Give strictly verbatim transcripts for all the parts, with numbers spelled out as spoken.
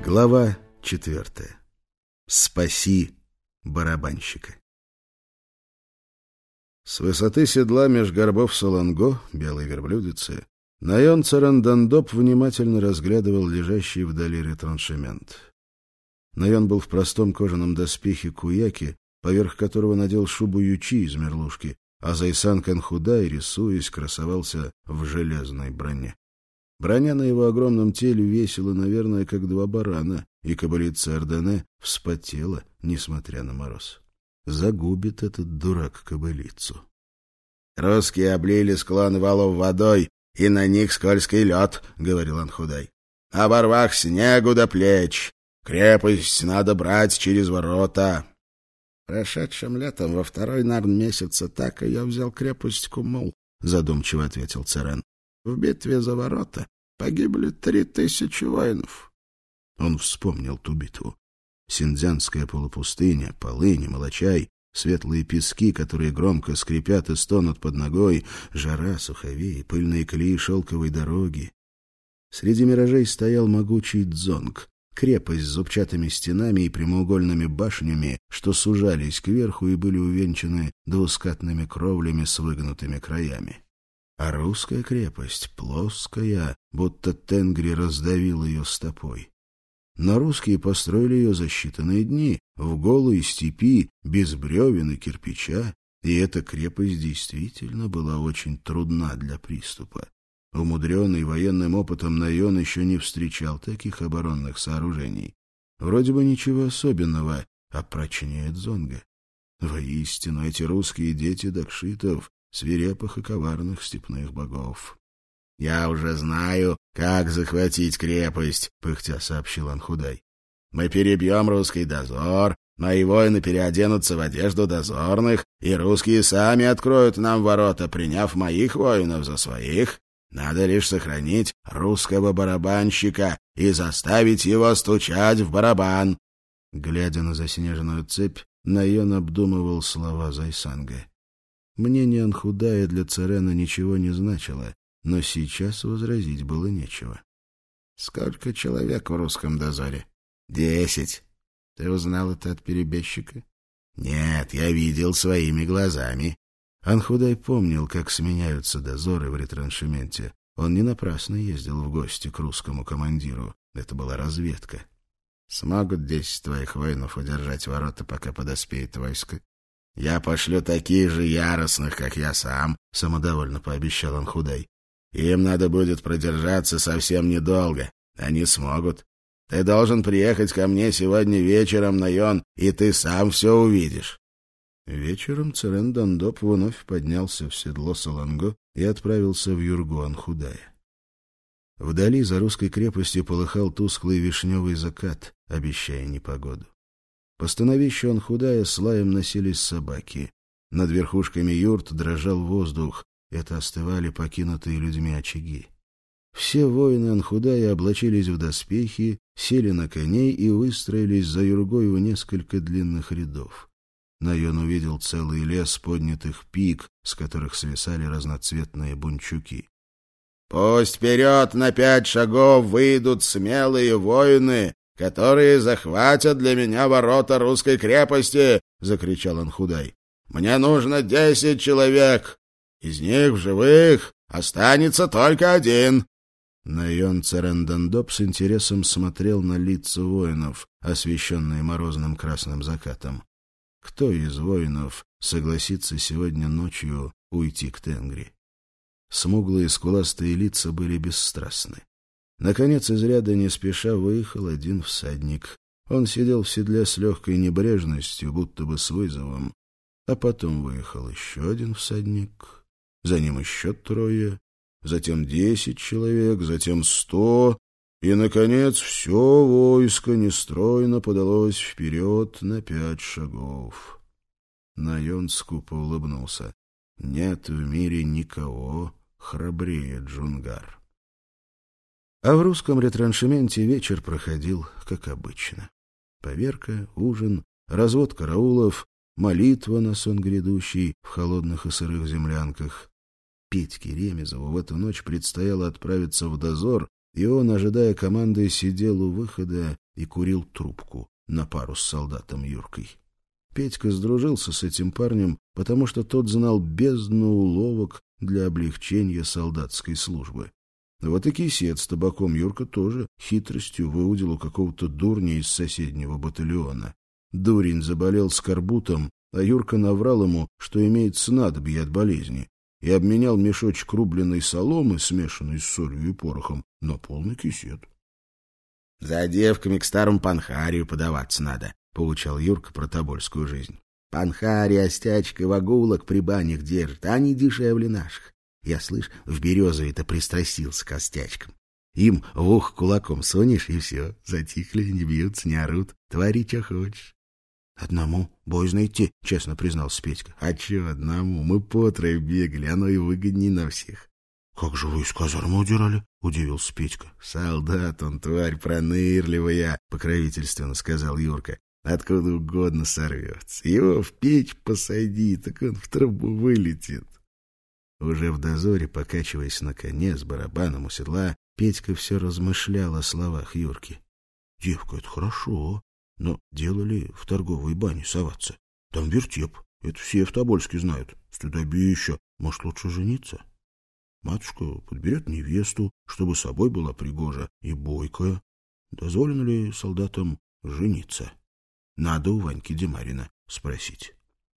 Глава четвертая. Спаси барабанщика. С высоты седла меж горбов Солонго, белой верблюдицы, Найон Царандандоп внимательно разглядывал лежащий вдали ретраншемент. Найон был в простом кожаном доспехе куяки, поверх которого надел шубу ючи из мерлушки, а Зайсан Канхудай, рисуясь, красовался в железной броне. Броня на его огромном теле весила, наверное, как два барана, и кобылица Ордене вспотела, несмотря на мороз. Загубит этот дурак кобылицу. «Русские облили склон валов водой, и на них скользкий лед», — говорил Анхудай. «На барвах снегу до плеч. Крепость надо брать через ворота». «Прошедшим летом во второй нарн месяца так, и я взял крепость Кумул», — задумчиво ответил Церен. «В битве за ворота погибли три тысячи воинов». Он вспомнил ту битву. Синьцзянская полупустыня, полынь, молочай, светлые пески, которые громко скрипят и стонут под ногой, жара, суховей, пыльные колеи шелковой дороги. Среди миражей стоял могучий Дзонг, крепость с зубчатыми стенами и прямоугольными башнями, что сужались кверху и были увенчаны двускатными кровлями с выгнутыми краями. А русская крепость, плоская, будто Тенгри раздавил ее стопой. Но русские построили ее за считанные дни, в голой степи, без бревен и кирпича, и эта крепость действительно была очень трудна для приступа. Умудренный военным опытом Найон еще не встречал таких оборонных сооружений. Вроде бы ничего особенного, а прочнее Дзонга. Воистину, эти русские дети дакшитов, свирепых и коварных степных богов. — Я уже знаю, как захватить крепость, — пыхтя сообщил Анхудай. — Мы перебьем русский дозор, мои воины переоденутся в одежду дозорных, и русские сами откроют нам ворота, приняв моих воинов за своих. Надо лишь сохранить русского барабанщика и заставить его стучать в барабан. Глядя на заснеженную цепь, Найон обдумывал слова Зайсанга. Мнение Анхудая для Церена ничего не значило, но сейчас возразить было нечего. — Сколько человек в русском дозоре? — Десять. — Ты узнал это от перебежчика? — Нет, я видел своими глазами. Анхудай помнил, как сменяются дозоры в ретраншементе. Он не напрасно ездил в гости к русскому командиру. Это была разведка. — Смогут десять твоих воинов удержать ворота, пока подоспеет войско? — Я пошлю таких же яростных, как я сам, — самодовольно пообещал Анхудай. — Им надо будет продержаться совсем недолго. Они смогут. Ты должен приехать ко мне сегодня вечером, Найон, и ты сам все увидишь. Вечером Царандандоп вновь поднялся в седло Солонго и отправился в юргу Анхудая. Вдали за русской крепостью полыхал тусклый вишневый закат, обещая непогоду. По становищу Анхудая с лаем носились собаки. Над верхушками юрт дрожал воздух. Это остывали покинутые людьми очаги. Все воины Анхудая облачились в доспехи, сели на коней и выстроились за юргой в несколько длинных рядов. Найон увидел целый лес поднятых пик, с которых свисали разноцветные бунчуки. — Пусть вперед на пять шагов выйдут смелые воины, которые захватят для меня ворота русской крепости! — закричал Анхудай. — Мне нужно десять человек! Из них в живых останется только один! Найон Царандандоп с интересом смотрел на лица воинов, освещенные морозным красным закатом. Кто из воинов согласится сегодня ночью уйти к Тенгри? Смуглые скуластые лица были бесстрастны. Наконец, из ряда не спеша выехал один всадник. Он сидел в седле с легкой небрежностью, будто бы с вызовом. А потом выехал еще один всадник, за ним еще трое, затем десять человек, затем сто, и, наконец, все войско нестройно подалось вперед на пять шагов. Найон скупо улыбнулся. Нет в мире никого храбрее Джунгар. А в русском ретраншементе вечер проходил, как обычно. Поверка, ужин, развод караулов, молитва на сон грядущий в холодных и сырых землянках. Петьке Ремезову в эту ночь предстояло отправиться в дозор, и он, ожидая команды, сидел у выхода и курил трубку на пару с солдатом Юркой. Петька сдружился с этим парнем, потому что тот знал бездну уловок для облегчения солдатской службы. Вот и кисет с табаком Юрка тоже хитростью выудил у какого-то дурня из соседнего батальона. Дурень заболел скорбутом, а Юрка наврал ему, что имеет снадобье от болезни, и обменял мешочек рубленой соломы, смешанной с солью и порохом, на полный кисет. — За девками к старому панхарию подаваться надо, — поучал Юрка про тобольскую жизнь. — Панхарий, остячка, вагулок при банях держит, а они дешевле наших. Я, слышь, в Березове-то пристрастился к остячкам. Им в ухо кулаком сунешь, и все, затихли, не бьются, не орут, твори, что хочешь. — Одному боязно идти, — честно признался Петька. — А че одному? Мы по трое бегали, оно и выгодней на всех. — Как же вы из казармы удирали? — удивился Петька. — Солдат он, тварь пронырливая, — покровительственно сказал Юрка. — Откуда угодно сорвется. Его в печь посади, так он в трубу вылетит. Уже в дозоре, покачиваясь на коне с барабаном у седла, Петька все размышлял о словах Юрки. — Девка, это хорошо, но дело ли в торговой бане соваться? Там вертеп, это все в Тобольске знают. Стыдобище, может, лучше жениться? Матушка подберет невесту, чтобы собой была пригожа и бойкая. Дозволено ли солдатам жениться? Надо у Ваньки Демарина спросить.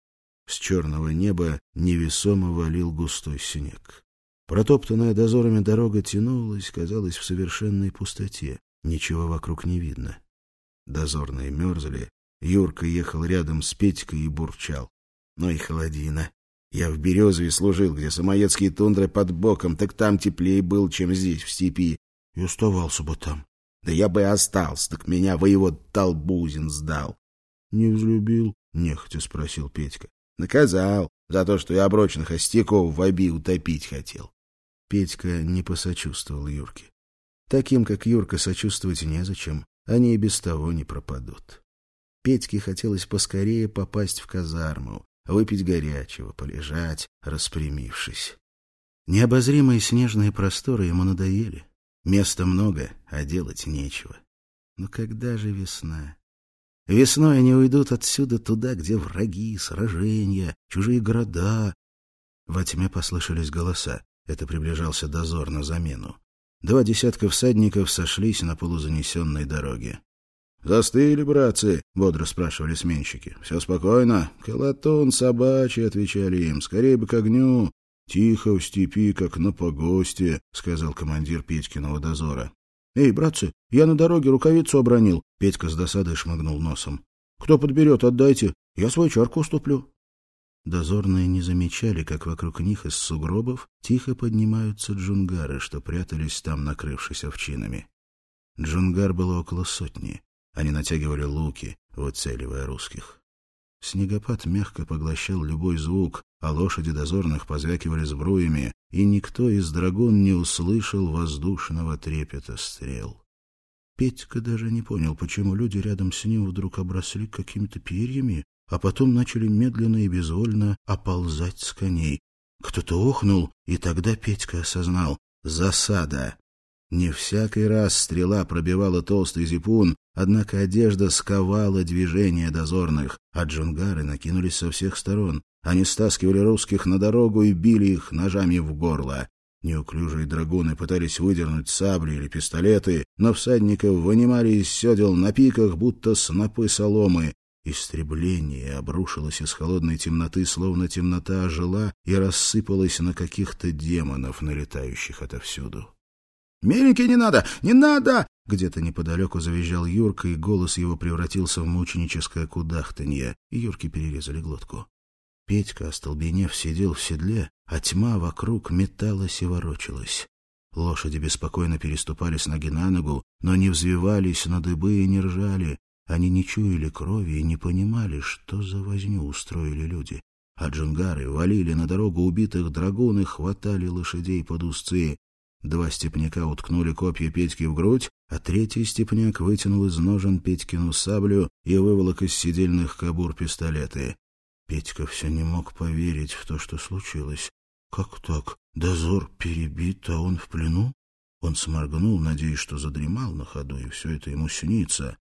С черного неба невесомо валил густой снег. Протоптанная дозорами дорога тянулась, казалось, в совершенной пустоте. Ничего вокруг не видно. Дозорные мерзли. Юрка ехал рядом с Петькой и бурчал. Ну и холодина. Я в Березове служил, где самоедские тундры под боком, так там теплее был, чем здесь, в степи. И оставался бы там. Да я бы и остался, так меня воевод Толбузин сдал. — Не взлюбил? — нехотя спросил Петька. — Наказал за то, что я оброчных остяков в оби утопить хотел. Петька не посочувствовал Юрке. Таким, как Юрка, сочувствовать незачем, они и без того не пропадут. Петьке хотелось поскорее попасть в казарму, выпить горячего, полежать, распрямившись. Необозримые снежные просторы ему надоели. Места много, а делать нечего. Но когда же весна? Весной они уйдут отсюда туда, где враги, сражения, чужие города. Во тьме послышались голоса. Это приближался дозор на замену. Два десятка всадников сошлись на полузанесенной дороге. — Застыли, братцы? — бодро спрашивали сменщики. — Все спокойно? — Колотун собачий, — отвечали им. — Скорее бы к огню. — Тихо в степи, как на погосте, — сказал командир Петькиного дозора. — Эй, братцы, я на дороге рукавицу обронил. Петька с досадой шмыгнул носом. — Кто подберет, отдайте. Я свою чарку уступлю. Дозорные не замечали, как вокруг них из сугробов тихо поднимаются джунгары, что прятались там, накрывшись овчинами. Джунгар было около сотни. Они натягивали луки, выцеливая русских. Снегопад мягко поглощал любой звук, а лошади дозорных позвякивали сбруями, и никто из драгун не услышал воздушного трепета стрел. Петька даже не понял, почему люди рядом с ним вдруг обросли какими-то перьями, а потом начали медленно и безвольно оползать с коней. Кто-то охнул, и тогда Петька осознал — засада. Не всякий раз стрела пробивала толстый зипун, однако одежда сковала движение дозорных, а джунгары накинулись со всех сторон. Они стаскивали русских на дорогу и били их ножами в горло. Неуклюжие драгуны пытались выдернуть сабли или пистолеты, но всадников вынимали из седел на пиках, будто снопы соломы. Истребление обрушилось из холодной темноты, словно темнота ожила и рассыпалась на каких-то демонов, налетающих отовсюду. «Миленький, не надо! Не надо!» Где-то неподалеку завизжал Юрка, и голос его превратился в мученическое кудахтанье, и Юрке перерезали глотку. Петька, остолбенев, сидел в седле, а тьма вокруг металась и ворочалась. Лошади беспокойно переступали с ноги на ногу, но не взвивались на дыбы и не ржали. Они не чуяли крови и не понимали, что за возню устроили люди. А джунгары валили на дорогу убитых драгун и хватали лошадей под узцы. Два степняка уткнули копья Петьки в грудь, а третий степняк вытянул из ножен Петькину саблю и выволок из седельных кобур пистолеты. Петька все не мог поверить в то, что случилось. Как так? Дозор перебит, а он в плену? Он сморгнул, надеясь, что задремал на ходу, и все это ему снится.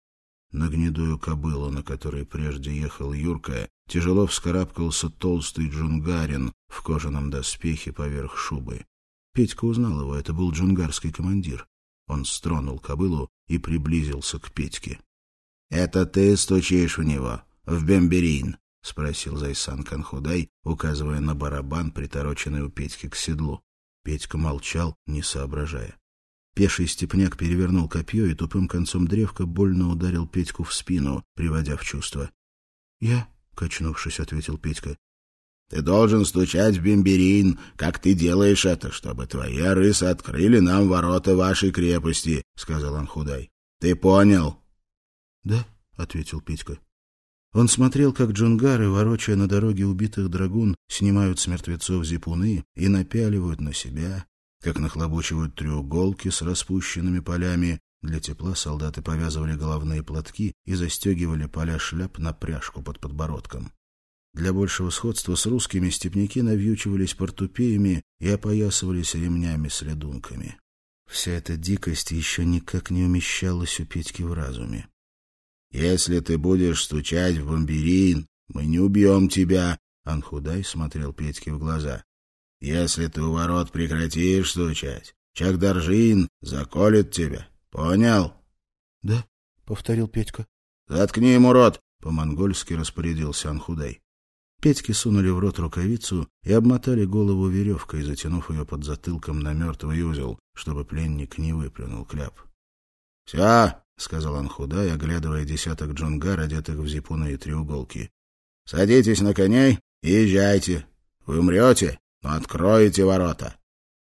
На гнедую кобылу, на которой прежде ехал Юрка, тяжело вскарабкался толстый джунгарин в кожаном доспехе поверх шубы. Петька узнал его, это был джунгарский командир. Он стронул кобылу и приблизился к Петьке. — Это ты стучишь в него, в бемберин? — спросил Зайсан Канхудай, указывая на барабан, притороченный у Петьки к седлу. Петька молчал, не соображая. Пеший степняк перевернул копье и тупым концом древка больно ударил Петьку в спину, приводя в чувство. — Я, — качнувшись, ответил Петька. — Ты должен стучать в бемберин, как ты делаешь это, чтобы твои арысы открыли нам ворота вашей крепости, — сказал Анхудай. — Ты понял? — Да, — ответил Петька. Он смотрел, как джунгары, ворочая на дороге убитых драгун, снимают с мертвецов зипуны и напяливают на себя, как нахлобучивают треуголки с распущенными полями. Для тепла солдаты повязывали головные платки и застегивали поля шляп на пряжку под подбородком. Для большего сходства с русскими степняки навьючивались портупеями и опоясывались ремнями с ледунками. Вся эта дикость еще никак не умещалась у Петьки в разуме. — Если ты будешь стучать в бомберин, мы не убьем тебя, — Анхудай смотрел Петьке в глаза. — Если ты у ворот прекратишь стучать, Чагдаржин заколет тебя. Понял? — Да, — повторил Петька. — Заткни ему рот, — по-монгольски распорядился Анхудай. Петьке сунули в рот рукавицу и обмотали голову веревкой, затянув ее под затылком на мертвый узел, чтобы пленник не выплюнул кляп. — Все, — сказал Анхудай, оглядывая десяток джунгар, одетых в зипуны и треуголки. — Садитесь на коней и езжайте. Вы умрете, но откроете ворота.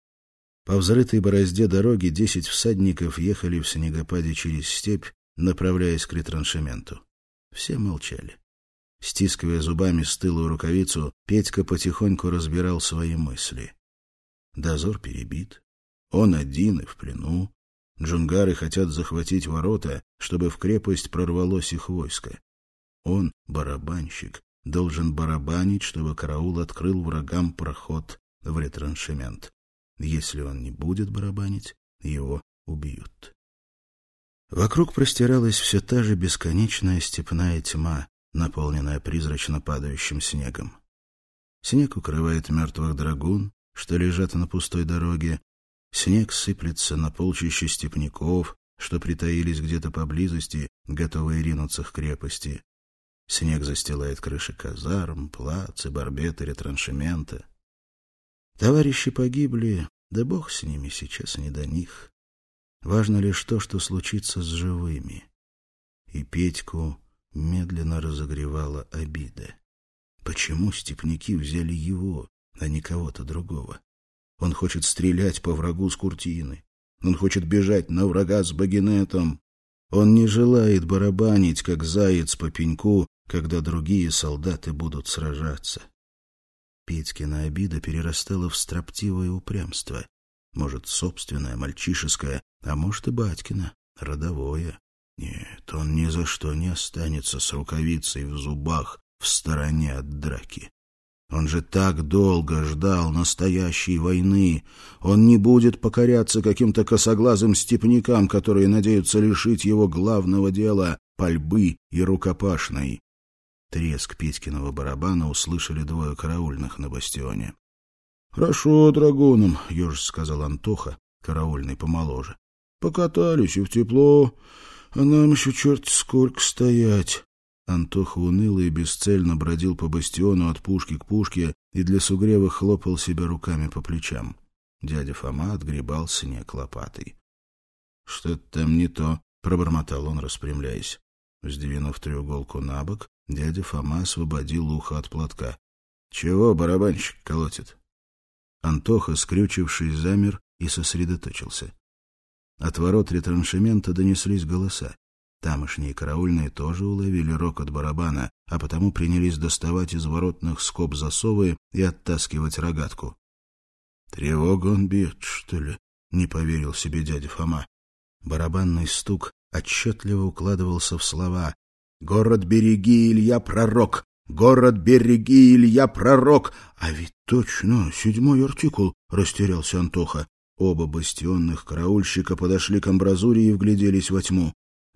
По взрытой борозде дороги десять всадников ехали в снегопаде через степь, направляясь к ретраншементу. Все молчали. Стискивая зубами стылую рукавицу, Петька потихоньку разбирал свои мысли. Дозор перебит. Он один и в плену. Джунгары хотят захватить ворота, чтобы в крепость прорвалось их войско. Он, барабанщик, должен барабанить, чтобы караул открыл врагам проход в ретраншемент. Если он не будет барабанить, его убьют. Вокруг простиралась все та же бесконечная степная тьма, наполненная призрачно падающим снегом. Снег укрывает мертвых драгун, что лежат на пустой дороге. Снег сыплется на полчища степняков, что притаились где-то поблизости, готовые ринуться к крепости. Снег застилает крыши казарм, плац и барбеты ретраншемента. Товарищи погибли, да бог с ними, сейчас не до них. Важно лишь то, что случится с живыми. И Петьку медленно разогревала обида. Почему степняки взяли его, а не кого-то другого? Он хочет стрелять по врагу с куртины. Он хочет бежать на врага с багинетом. Он не желает барабанить, как заяц по пеньку, когда другие солдаты будут сражаться. Петькина обида перерастала в строптивое упрямство. Может, собственное, мальчишеское, а может и батькино, родовое. Нет, он ни за что не останется с рукавицей в зубах в стороне от драки. Он же так долго ждал настоящей войны. Он не будет покоряться каким-то косоглазым степнякам, которые надеются лишить его главного дела — пальбы и рукопашной. Треск Петькиного барабана услышали двое караульных на бастионе. — Хорошо, драгунам, — ежж сказал Антоха, караульный помоложе. — Покатались и в тепло, а нам еще черт сколько стоять. Антоха уныло и бесцельно бродил по бастиону от пушки к пушке и для сугрева хлопал себя руками по плечам. Дядя Фома отгребал снег лопатой. — Что-то там не то, — пробормотал он, распрямляясь. Сдвинув треуголку на бок, дядя Фома освободил ухо от платка. — Чего барабанщик колотит? Антоха, скрючившись, замер и сосредоточился. От ворот ретраншемента донеслись голоса. Тамошние караульные тоже уловили рокот барабана, а потому принялись доставать из воротных скоб засовы и оттаскивать рогатку. — Тревогу он бьет, что ли? — не поверил себе дядя Фома. Барабанный стук отчетливо укладывался в слова: «Город береги, Илья Пророк! Город береги, Илья Пророк!» А ведь точно, седьмой артикул, — растерялся Антоха. Оба бастионных караульщика подошли к амбразуре и вгляделись во тьму.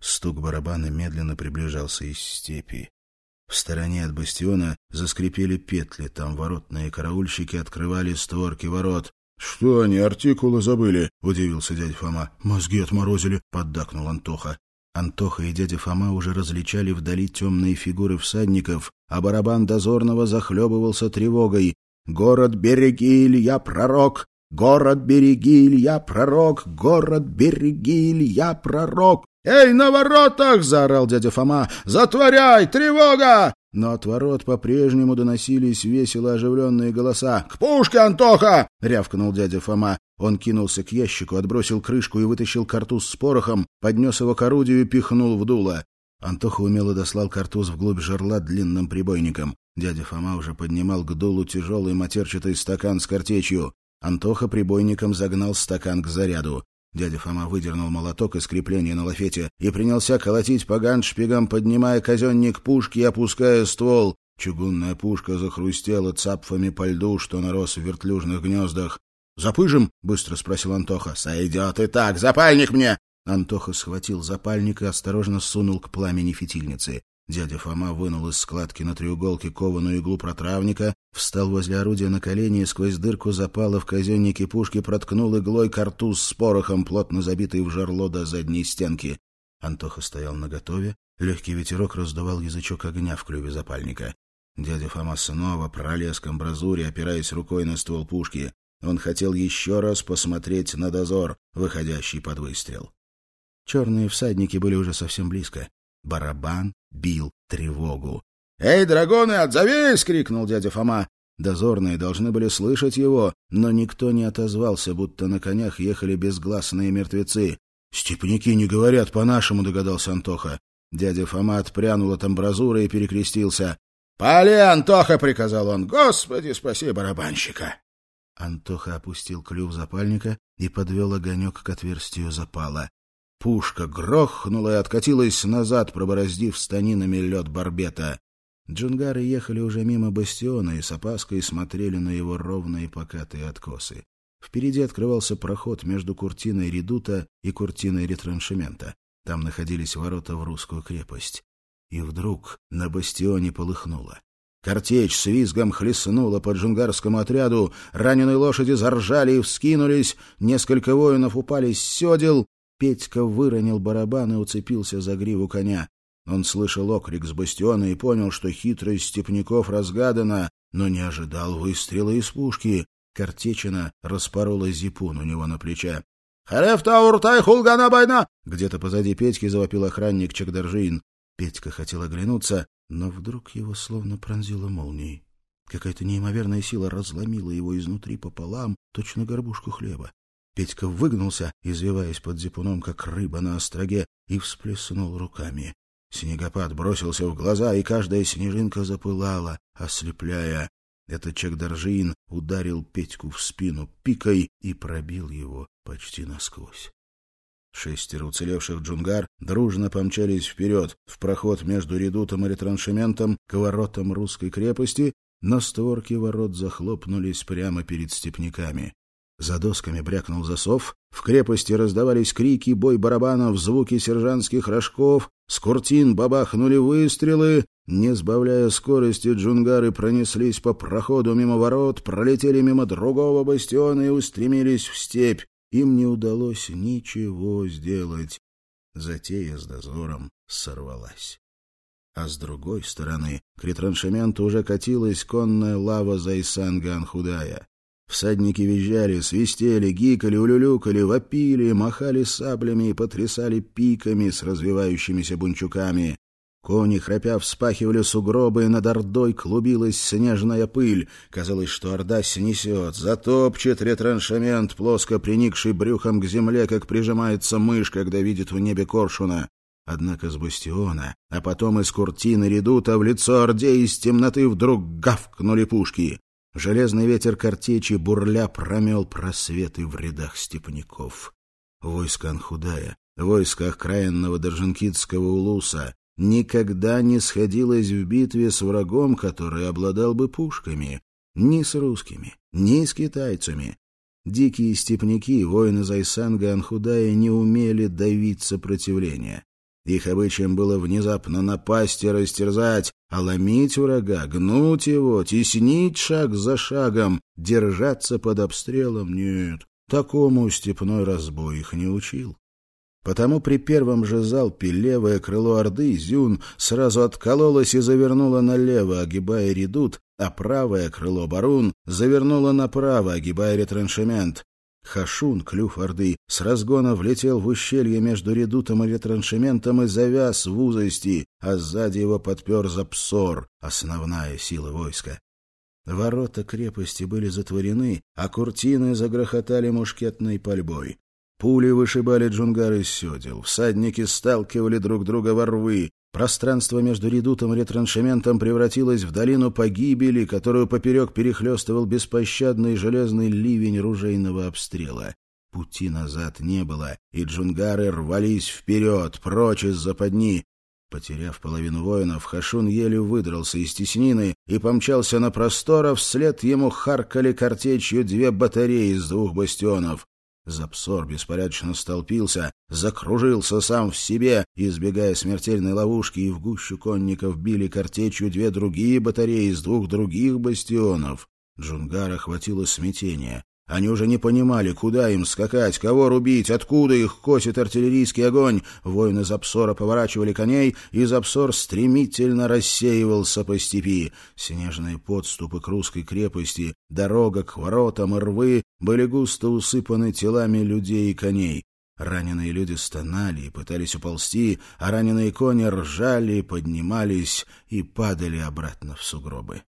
Стук барабана медленно приближался из степи. В стороне от бастиона заскрипели петли, там воротные караульщики открывали створки ворот. — Что они, артикулы забыли? — удивился дядя Фома. — Мозги отморозили, — поддакнул Антоха. Антоха и дядя Фома уже различали вдали темные фигуры всадников, а барабан дозорного захлебывался тревогой. «Город береги, Илья Пророк! Город береги, Илья Пророк! Город береги, Илья Пророк!» «Эй, на воротах!» — заорал дядя Фома. «Затворяй! Тревога!» Но от ворот по-прежнему доносились весело оживленные голоса. «К пушке, Антоха!» — рявкнул дядя Фома. Он кинулся к ящику, отбросил крышку и вытащил картуз с порохом, поднес его к орудию и пихнул в дуло. Антоха умело дослал картуз вглубь жерла длинным прибойником. Дядя Фома уже поднимал к дулу тяжелый матерчатый стакан с картечью. Антоха прибойником загнал стакан к заряду. Дядя Фома выдернул молоток из крепления на лафете и принялся колотить по ганшпигам, поднимая казенник пушки и опуская ствол. Чугунная пушка захрустела цапфами по льду, что нарос в вертлюжных гнездах. «Запыжим?» — быстро спросил Антоха. «Сойдет и так! Запальник мне!» Антоха схватил запальник и осторожно сунул к пламени фитильницы. Дядя Фома вынул из складки на треуголке кованую иглу протравника, встал возле орудия на колени и сквозь дырку запала в казеннике пушки проткнул иглой картуз с порохом, плотно забитый в жерло до задней стенки. Антоха стоял наготове, легкий ветерок раздувал язычок огня в клюве запальника. Дядя Фома снова пролез к амбразуре, опираясь рукой на ствол пушки. Он хотел еще раз посмотреть на дозор, выходящий под выстрел. Черные всадники были уже совсем близко. Барабан бил тревогу. «Эй, драгоны, отзовись!» — крикнул дядя Фома. Дозорные должны были слышать его, но никто не отозвался, будто на конях ехали безгласные мертвецы. «Степняки не говорят по-нашему», — догадался Антоха. Дядя Фома отпрянул от амбразуры и перекрестился. «Пали, Антоха!» — приказал он. «Господи, спаси барабанщика!» Антоха опустил клюв запальника и подвел огонек к отверстию запала. Пушка грохнула и откатилась назад, пробороздив станинами лед барбета. Джунгары ехали уже мимо бастиона и с опаской смотрели на его ровные покатые откосы. Впереди открывался проход между куртиной редута и куртиной ретраншемента. Там находились ворота в русскую крепость. И вдруг на бастионе полыхнуло. Картечь с визгом хлестнула по джунгарскому отряду, раненые лошади заржали и вскинулись, несколько воинов упали с седел. Петька выронил барабан и уцепился за гриву коня. Он слышал окрик с бастиона и понял, что хитрость степняков разгадана, но не ожидал выстрела из пушки. Картечина распорола зипун у него на плече. «Харефта уртай хулгана байна!» Где-то позади Петьки завопил охранник Чагдаржин. Петька хотел оглянуться, но вдруг его словно пронзило молнией. Какая-то неимоверная сила разломила его изнутри пополам, точно горбушку хлеба. Петька выгнулся, извиваясь под зипуном, как рыба на остроге, и всплеснул руками. Снегопад бросился в глаза, и каждая снежинка запылала, ослепляя. Этот Чагдаржин ударил Петьку в спину пикой и пробил его почти насквозь. Шестеро уцелевших джунгар дружно помчались вперед, в проход между редутом и ретраншементом к воротам русской крепости, но створки ворот захлопнулись прямо перед степняками. За досками брякнул засов, в крепости раздавались крики, бой барабанов, звуки сержантских рожков, с куртин бабахнули выстрелы. Не сбавляя скорости, джунгары пронеслись по проходу мимо ворот, пролетели мимо другого бастиона и устремились в степь. Им не удалось ничего сделать. Затея с дозором сорвалась. А с другой стороны к ретраншементу уже катилась конная лава Зайсан-Ганхудая. Всадники визжали, свистели, гикали, улюлюкали, вопили, махали саблями и потрясали пиками с развивающимися бунчуками. Кони, храпя, вспахивали сугробы, и над ордой клубилась снежная пыль. Казалось, что орда снесет, затопчет ретраншемент, плоско приникший брюхом к земле, как прижимается мышь, когда видит в небе коршуна. Однако с бастиона, а потом из куртины редута в лицо орде из темноты вдруг гавкнули пушки. Железный ветер картечи бурля промел просветы в рядах степняков. Войско Анхудая, войско окраинного Даржинкитского улуса никогда не сходилось в битве с врагом, который обладал бы пушками. Ни с русскими, ни с китайцами. Дикие степняки, воины Зайсан-Ганхудая, не умели давить сопротивление. Их обычаем было внезапно напасть и растерзать, а ломить врага, гнуть его, теснить шаг за шагом, держаться под обстрелом — нет, такому степной разбой их не учил. Потому при первом же залпе левое крыло орды Зюн сразу откололось и завернуло налево, огибая редут, а правое крыло Барун завернуло направо, огибая ретраншемент. Хашун, клюв орды, с разгона влетел в ущелье между редутом и ретраншементом и завяз в узости, а сзади его подпер Запсор, основная сила войска. Ворота крепости были затворены, а куртины загрохотали мушкетной пальбой. Пули вышибали джунгар из седел, всадники сталкивали друг друга во рвы. Пространство между редутом и ретраншементом превратилось в долину погибели, которую поперек перехлестывал беспощадный железный ливень ружейного обстрела. Пути назад не было, и джунгары рвались вперед, прочь из западни. Потеряв половину воинов, Хашун еле выдрался из теснины и помчался на простор, а вслед ему харкали картечью две батареи из двух бастионов. Запсор беспорядочно столпился, закружился сам в себе, избегая смертельной ловушки, и в гущу конников били картечью две другие батареи из двух других бастионов. Джунгара охватило смятение. Они уже не понимали, куда им скакать, кого рубить, откуда их косит артиллерийский огонь. Воины Запсора поворачивали коней, и Запсор стремительно рассеивался по степи. Снежные подступы к русской крепости, дорога к воротам и рвы были густо усыпаны телами людей и коней. Раненые люди стонали и пытались уползти, а раненые кони ржали, поднимались и падали обратно в сугробы.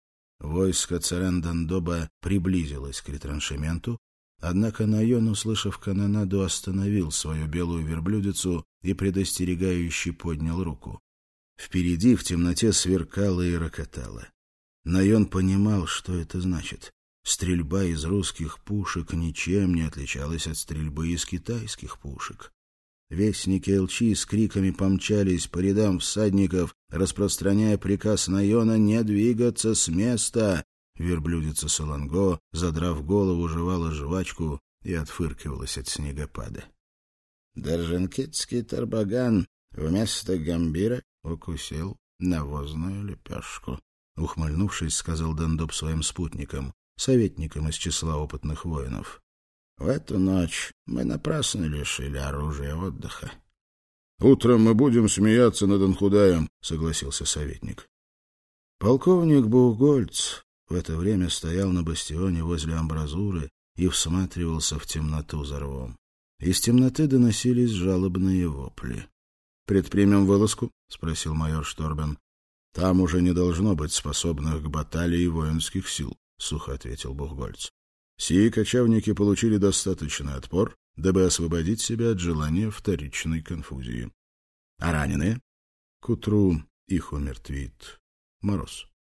Войско Царен-Дандоба приблизилось к ретраншементу, однако Найон, услышав канонаду, остановил свою белую верблюдицу и предостерегающе поднял руку. Впереди в темноте сверкало и рокотало. Найон понимал, что это значит. Стрельба из русских пушек ничем не отличалась от стрельбы из китайских пушек. Вестники Элчи с криками помчались по рядам всадников, распространяя приказ Найона не двигаться с места. Верблюдица Саланго, задрав голову, жевала жвачку и отфыркивалась от снегопада. Даржанкитский тарбаган вместо гамбира укусил навозную лепешку. Ухмыльнувшись, сказал Дандоп своим спутникам, советникам из числа опытных воинов. В эту ночь мы напрасно лишили оружия отдыха. — Утром мы будем смеяться над Анхудаем, — согласился советник. Полковник Бугольц в это время стоял на бастионе возле амбразуры и всматривался в темноту за рвом. Из темноты доносились жалобные вопли. — Предпримем вылазку? — спросил майор Шторбен. — Там уже не должно быть способных к баталии воинских сил, — сухо ответил Бугольц. Сии кочевники получили достаточный отпор, дабы освободить себя от желания вторичной конфузии. А раненые? К утру их умертвит мороз.